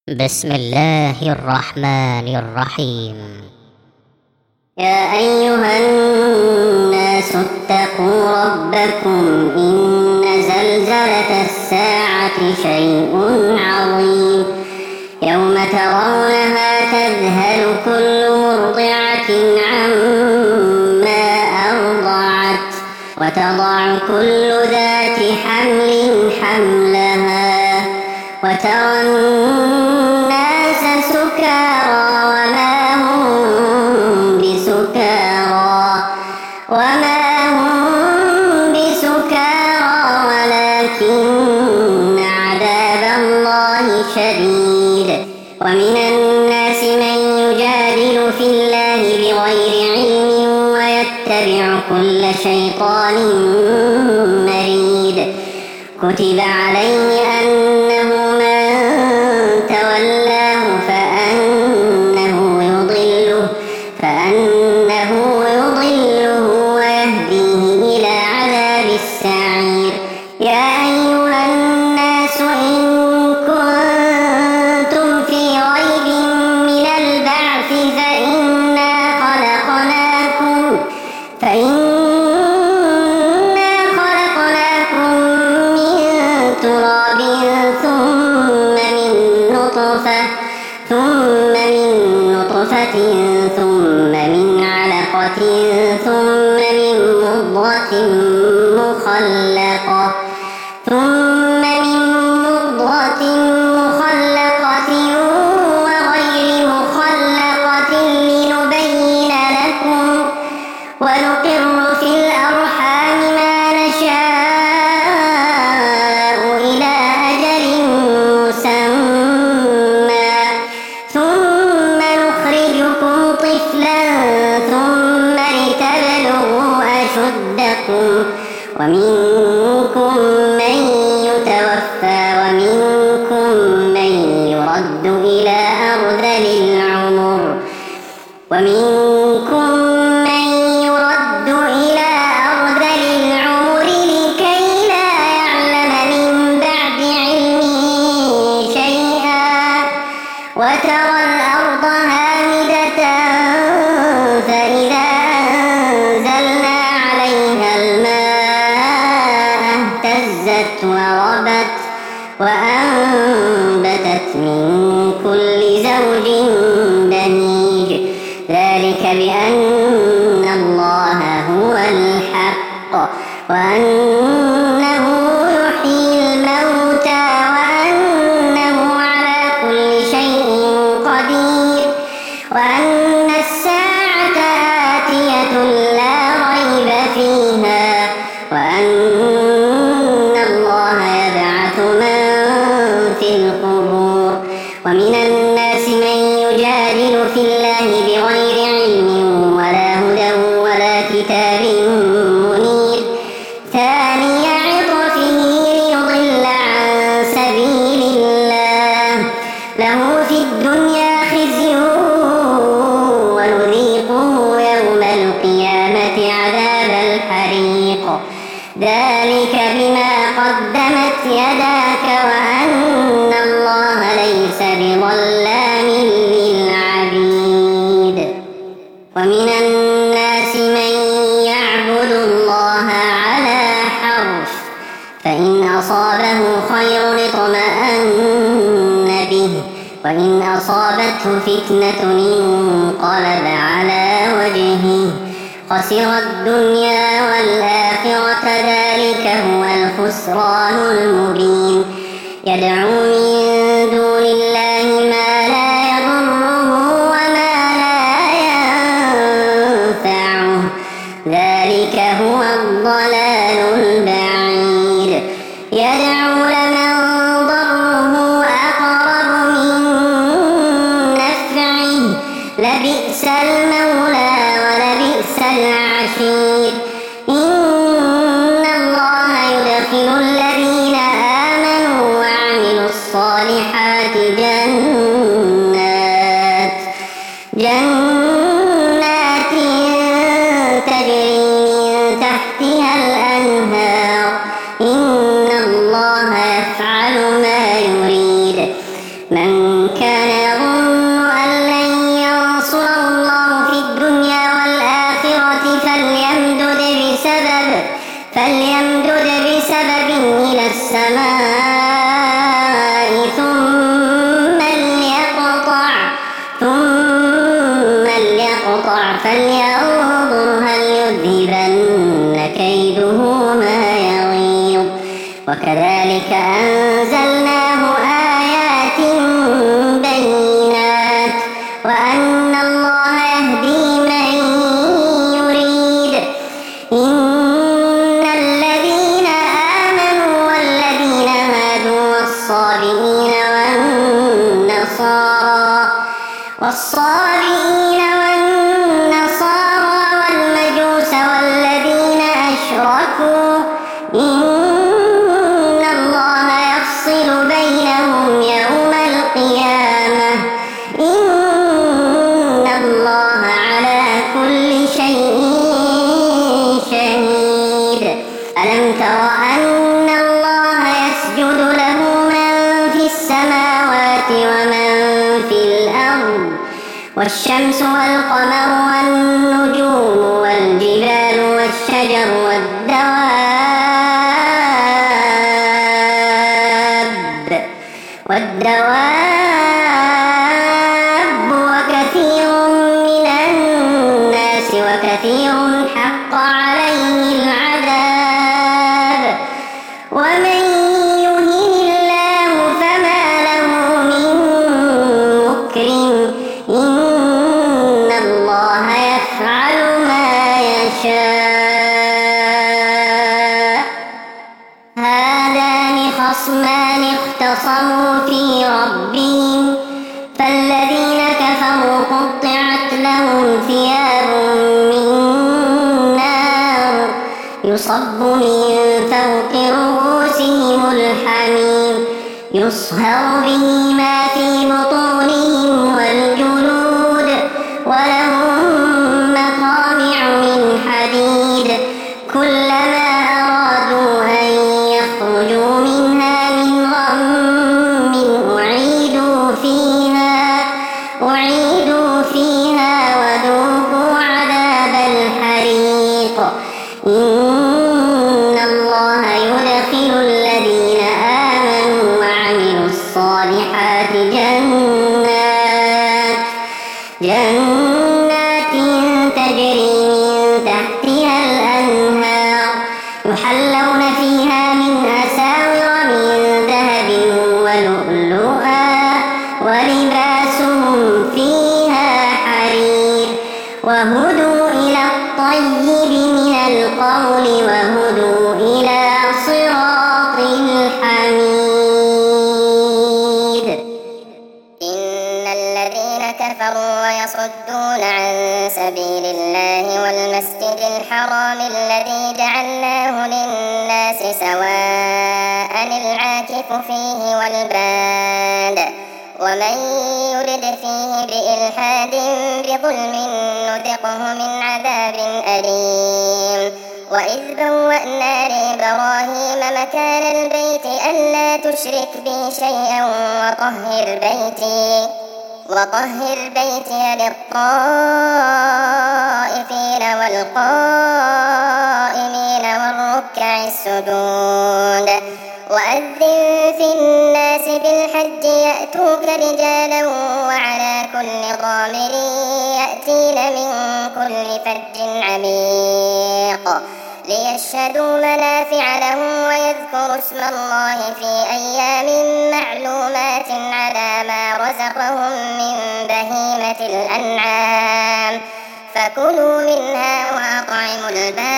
بسم الله الرحمن الرحيم. يا أيها الناس اتقوا ربكم إن زلزلة الساعة شيء عظيم يوم ترونها تذهل كل مرضعة عما أرضعت وتضع كل ذات حمل حملها وترى الناس سكارى وما هم بسكارى ولكن عذاب الله شديد. ومن الناس من يجادل في الله بغير علم ويتبع كل شيطان مريد. كتب عليه أنه من تولاه فأنه يضله ويهديه إلى عذاب السعير. يا أيها الناس إن كنتم في ريب من البعث فإنا خلقناكم من تراب ثم من نطفة ثم من علقة ثم من مضغة مخلقة وغير مخلقة لنبين لكم ونقر في الأرحام ما نشاء إلى أجل مسمى ثم نخرجكم طفلا ثم لتبلغوا أشدكم ومنكم من يتوفى ومنكم من يرد إلى أرذل العمر لكي لا يعلم من بعد علم شيئا. وترى الأرض هامدة فإذا أنزلنا عليها الماء اهتزت وربت وأنبتت من كل زوج بهيج. ذلك بأن الله هو الحق وأنه يحيي الموتى وأنه على كل شيء قدير وأن الساعة آتية لا ريب فيها وأن الله يبعث من في القبور. ومن الناس من يجادل في الله بغير علم ولا هدى ولا كتاب منير. ثاني عطفه ليضل عن سبيل الله له في الدنيا خزي ونذيقه يوم القيامة عذاب الحريق. ذلك بما قدمت يداك وأن الله ليس بظلام للعبيد. ومن الناس من يعبد الله على حرف فإن أصابه خير اطمأن به وإن أصابته فتنة انقلب على وجهه خسر الدنيا والآخرة. ذلك هو الخسران المبين. يدعو من دون الله ما لا يضره وما لا ينفعه. ذلك هو الضلال البعيد. يدعو لمن ضره أقرب من نفعه لبئس المولى ولبئس العشير. إن الله يدخل الذين آمنوا وعملوا الصالحات كان يظن أن لن ينصره الله في الدنيا والآخرة فليمدد بسبب إلى السماء ثم ليقطع فلينظر هل يذهبن كيده ما يغيظ. وكذلك أنزلناه آيات بينات وأن الله يهدي من يريد. إن الذين آمنوا والذين هادوا والصابئين والنصارى والمجوس والذين أشركوا إن الله يفصل بينهم يوم القيامة إن الله على كل شيء شهيد. ألم تر أن الله يسجد له من في السماوات ومن في الأرض والشمس والقمر والنجوم والجبال والشجر والدواب وكثير من الناس وكثير حق عليه العذاب. ومن يهن الله فما له من مكرم إن الله يفعل ما يشاء. هذان خصمان اختصموا في ربهم فالذين كفروا قطعت لهم ثياب من نار يصب من فوق رؤوسهم الحميم يصهر به ما في بطونهم والجلود ولهم مقامع من حديد كلما أرادوا أن يخرجوا منها من غم أعيدوا فيها وذوقوا عذاب الحريق. إن الله يدخل الذين آمنوا وعملوا الصالحات جنات تجري من تحتها الأنهار يحلون فيها من أساور من ذهب ولؤلؤا ولباسهم فيها حرير وهدوا إلى الطيب من القول وهدوا إلى صراط الحميد. إن الذين كفروا ويصدون عن سبيل الله والمسجد الحرام الذي جعلناه للناس سواء العاكف فيه والباد ومن يرد فيه بإلحاد بظلم نذقه من عذاب أليم. وإذ بوأنا لإبراهيم مكان البيت ألا تشرك بي شيئا وطهر بيتي للطائفين والقائمين والركع السجود. وأذن في الناس بالحج يأتوك رجالا وعلى كل ضامر يأتين من كل فج عميق ليشهدوا منافع لهم ويذكروا اسم الله في أيام معلومات على ما رزقهم من بهيمة الأنعام فكلوا منها وأطعموا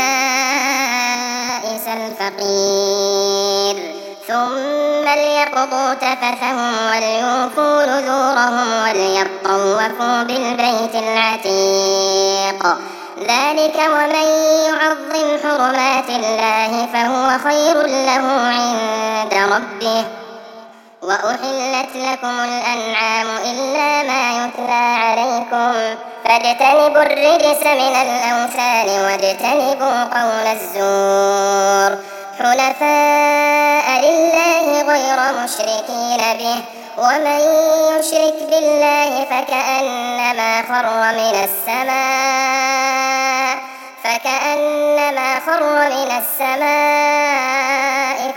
البائس الفقير ثم ليقضوا تفثهم وليوفوا نذورهم وليطوفوا بالبيت العتيق. ذلك ومن يعظم حرمات الله فهو خير له عند ربه. وأحلت لكم الأنعام إلا ما يتلى عليكم فاجتنبوا الرجس من الأوثان واجتنبوا قول الزور حنفاء لله غير مشركين به ومن يشرك بالله فكأنما خر من السماء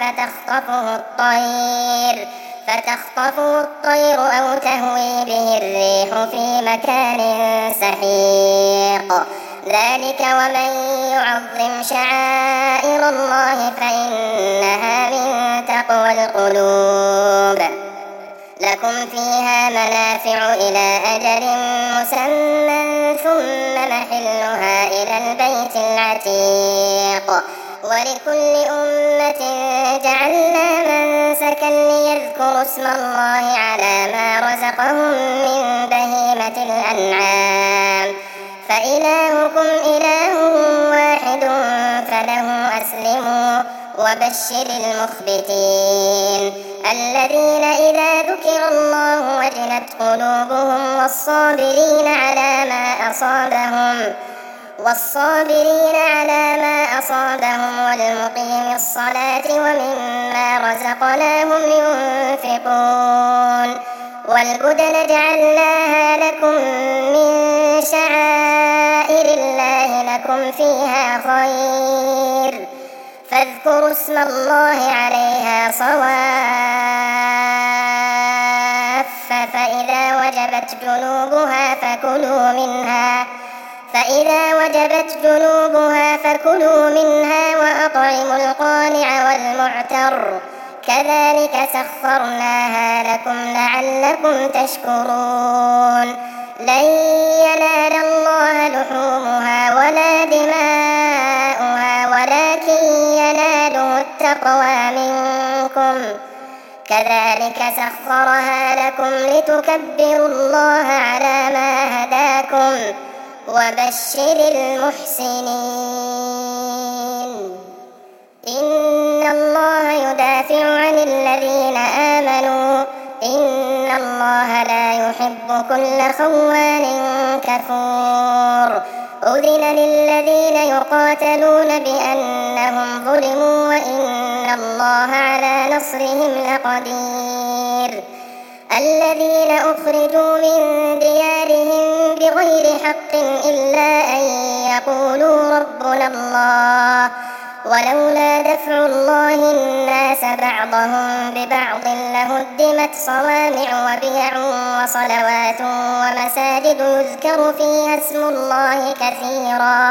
فتخطفه الطير أو تهوي به الريح في مكان سحيق. ذلك ومن يعظم شعائر الله فإنها من تقوى القلوب. لكم فيها منافع إلى أجل مسمى ثم محلها إلى البيت العتيق. ولكل أمة جعلنا منسكا ليذكروا اسم الله على ما رزقهم من بهيمة الأنعام فإلهكم إله واحد فله أسلموا وبشر المخبتين الذين إذا ذكر الله وجلت قلوبهم والصابرين على ما أصابهم والمقيم الصلاة ومما رزقناهم ينفقون. والبدن جعلناها لكم من شعائر الله لكم فيها خير فاذكروا اسم الله عليها صواف فإذا وجبت جنوبها فكلوا منها وأطعموا القانع والمعتر كذلك سخرناها لكم لعلكم تشكرون. لن ينال الله لحومها ولا دماؤها ولكن يناله التقوى منكم كذلك سخرها لكم لتكبروا الله على ما هداكم وبشر المحسنين. إن الله يدافع عن الذين آمنوا إن الله لا يحب كل خوان كفور. أذن للذين يقاتلون بأنهم ظلموا وإن الله على نصرهم لقدير. الذين أخرجوا من ديارهم بغير حق إلا أن يقولوا ربنا الله ولولا دفع الله الناس بعضهم ببعض لهدمت صوامع وبيع وصلوات ومساجد يذكر فيها اسم الله كثيرا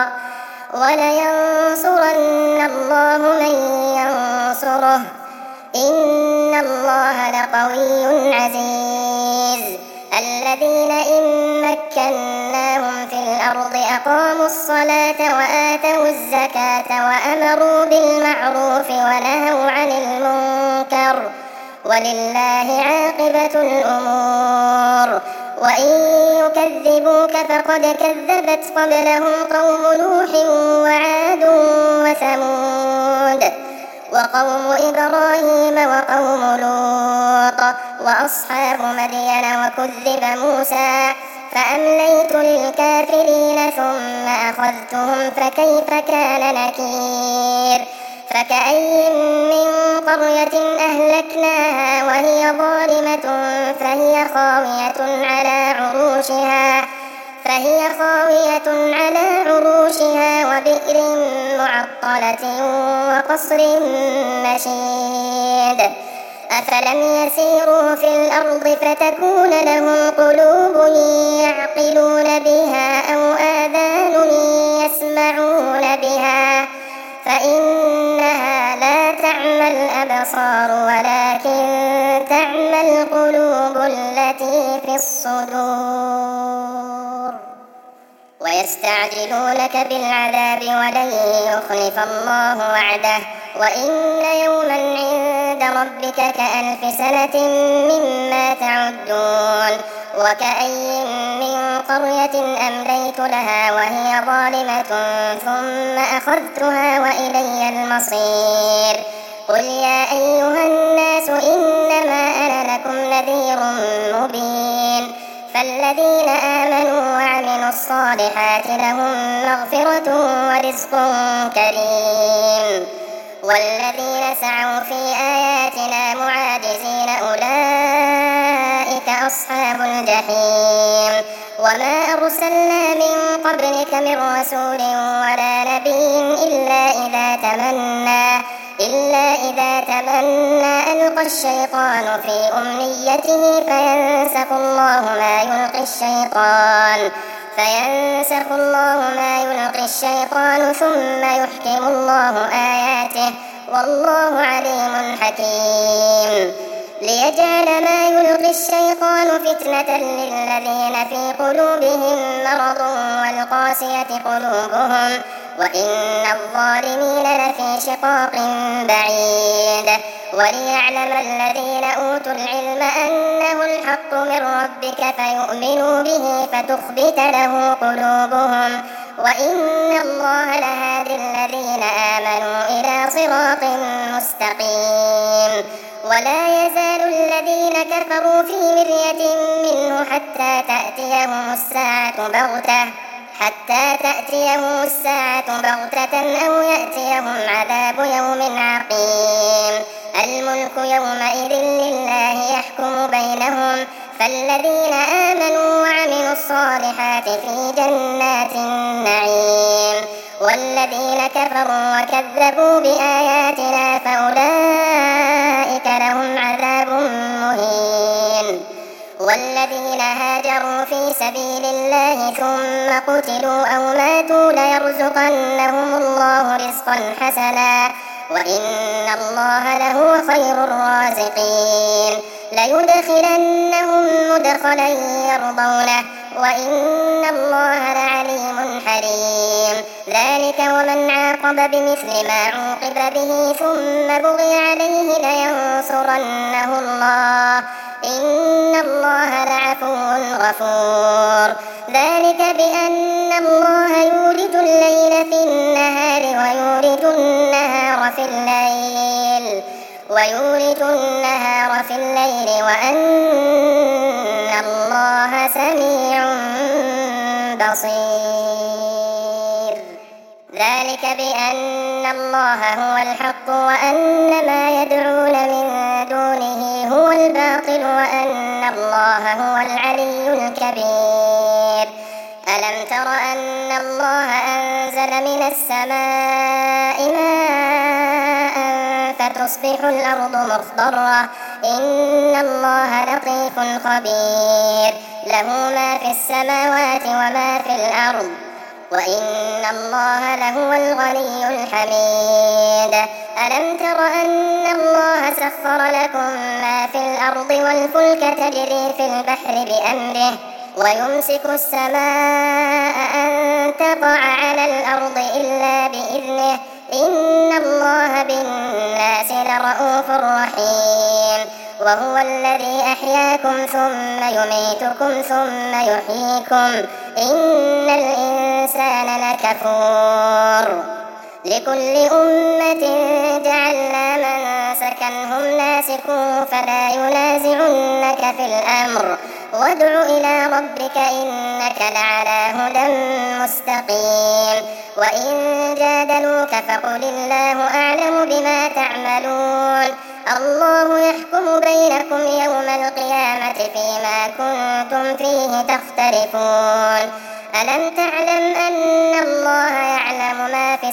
ولينصرن الله من ينصره إن الله لقوي عزيز. الذين إن مكناهم في الأرض أقاموا الصلاة وآتوا الزكاة وأمروا بالمعروف ونهوا عن المنكر ولله عاقبة الأمور. وإن يكذبوك فقد كذبت قبلهم قوم نوح وعاد وثمود وقوم إبراهيم وقوم لوط وأصحاب مدين وكذب موسى فأمليت للكافرين ثم أخذتهم فكيف كان نكير. فكأي من قرية أهلكناها وهي ظالمة فهي خاوية على عروشها وبئر معطلة وقصر مشيد. أفلم يسيروا في الأرض فتكون لهم قلوب يعقلون بها أو آذان يسمعون بها فإنها لا تعمى الأبصار ولكن تعمى القلوب التي في الصدور. ويستعجلونك بالعذاب ولن يخلف الله وعده وإن يوما عند ربك كألف سنة مما تعدون. وكأي من قرية أمليت لها وهي ظالمة ثم أخذتها وإلي المصير. قل يا أيها الناس إنما أنا لكم نذير مبين. فالذين آمنوا وعملوا الصالحات لهم مغفرة ورزق كريم والذين سعوا في آياتنا معاجزين أولئك أصحاب الجحيم. وما أرسلنا من قبلك من رسول ولا نبي إلا إذا تمنى ألقى الشيطان في أمنيته فينسخ الله ما يلقي الشيطان ثم يحكم الله آياته والله عليم حكيم. ليجعل ما يلقي الشيطان فتنة للذين في قلوبهم مرض والقاسية قلوبهم وإن الظالمين لفي شقاق بعيد. وليعلم الذين أوتوا العلم أنه الحق من ربك فيؤمنوا به فتخبت له قلوبهم وإن الله لهادي الذين آمنوا إلى صراط مستقيم. ولا يزال الذين كفروا في مرية منه حتى تأتيهم الساعة بغتة أو يأتيهم عذاب يوم عقيم. الملك يومئذ لله يحكم بينهم فالذين آمنوا وعملوا الصالحات في جنات النعيم والذين كفروا وكذبوا بآياتنا فأولئك لهم عذاب مهين. والذين هاجروا في سبيل الله ثم قتلوا أو ماتوا ليرزقنهم الله رزقا حسنا وإن الله لهو خير الرازقين. ليدخلنهم مدخلا يرضونه وإن الله لعليم حليم. ذلك ومن عاقب بمثل ما عوقب به ثم بغي عليه لينصرنه الله إن الله لعفو غفور. ذلك بأن الله يولج الليل في النهار ويولج النهار في الليل وأن الله سميع بصير. ذلك بأن الله هو الحق وأن ما يدعون من دونه هو الباطل وأن الله هو العلي الكبير. ألم تر أن الله أنزل من السماء ماء فتصبح الأرض مخضرة إن الله لطيف خبير. له ما في السماوات وما في الأرض وإن الله لهو الغني الحميد. ألم تر أن الله سخر لكم ما في الأرض والفلك تجري في البحر بأمره ويمسك السماء أن تقع على الأرض إلا بإذنه إن الله بالناس لرءوف رحيم. وهو الذي أحياكم ثم يميتكم ثم يحييكم إن الإنسان لكفور. لكل أمة جعلنا منسكا هم ناسكوه فلا ينازعنك في الأمر وادع إلى ربك إنك لعلى هدى مستقيم. وإن جادلوك فقل الله أعلم بما تعملون الله يحكم بينكم يوم القيامة فيما كنتم فيه تختلفون. ألم تعلم أن الله يعلم ما في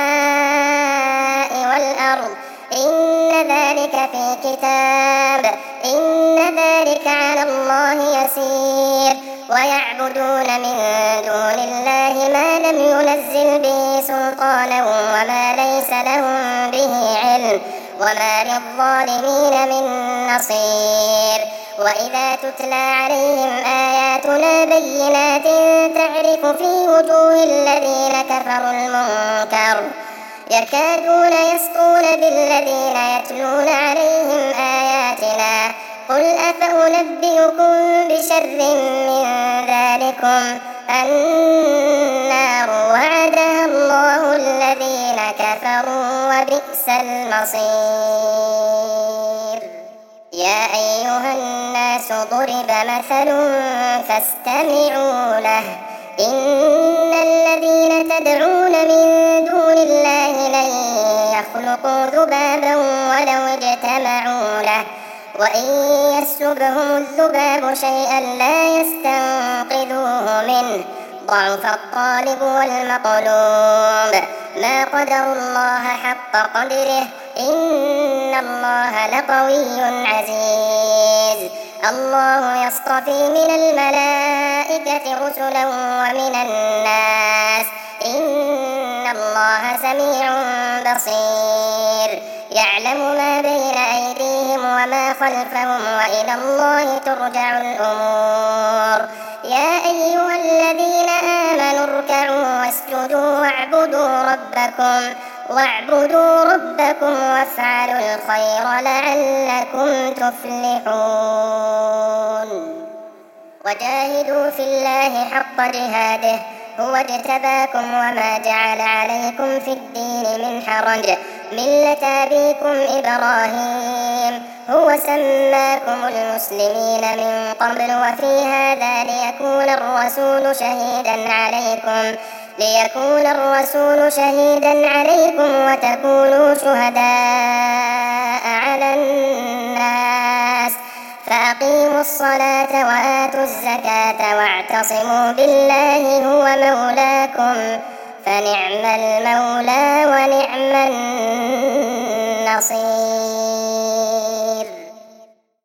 السماء والأرض إن ذلك في كتاب إن ذلك على الله يسير. ويعبدون من دون الله ما لم ينزل به سلطانا وما ليس لهم به علم وما للظالمين من نصير. وإذا تتلى عليهم آياتنا بينات تعرف في وجوه الذين كفروا المنكر يكادون يسطون بالذين يتلون عليهم آياتنا قل أفأنبئكم بشر من ذلكم النار وعدها الله الذين كفروا وبئس المصير. يا أيها الناس ضرب مثل فاستمعوا له إن الذين تدعون من دون الله لن يخلقوا ذبابا وإن يسلبهم الذباب شيئا لا يستنقذوه منه ضعف الطالب والمطلوب ما قدروا الله حق قدره إن الله لقوي عزيز الله يصطفي من الملائكة رسلا ومن الناس إن الله سميع بصير يعلم ما بين أيديهم وما خلفهم وإلى الله ترجع الأمور يا أيها الذين آمنوا اركعوا واسجدوا واعبدوا ربكم وافعلوا الخير لعلكم تفلحون وجاهدوا في الله حق جهاده هو اجتباكم وما جعل عليكم في الدين من حرج ملة أبيكم إبراهيم هو سماكم المسلمين من قبل وفي هذا ليكون الرسول شهيدا عليكم وتكونوا شهداء على الناس فأقيموا الصلاة وآتوا الزكاة واعتصموا بالله هو مولاكم فنعم المولى ونعم النصير.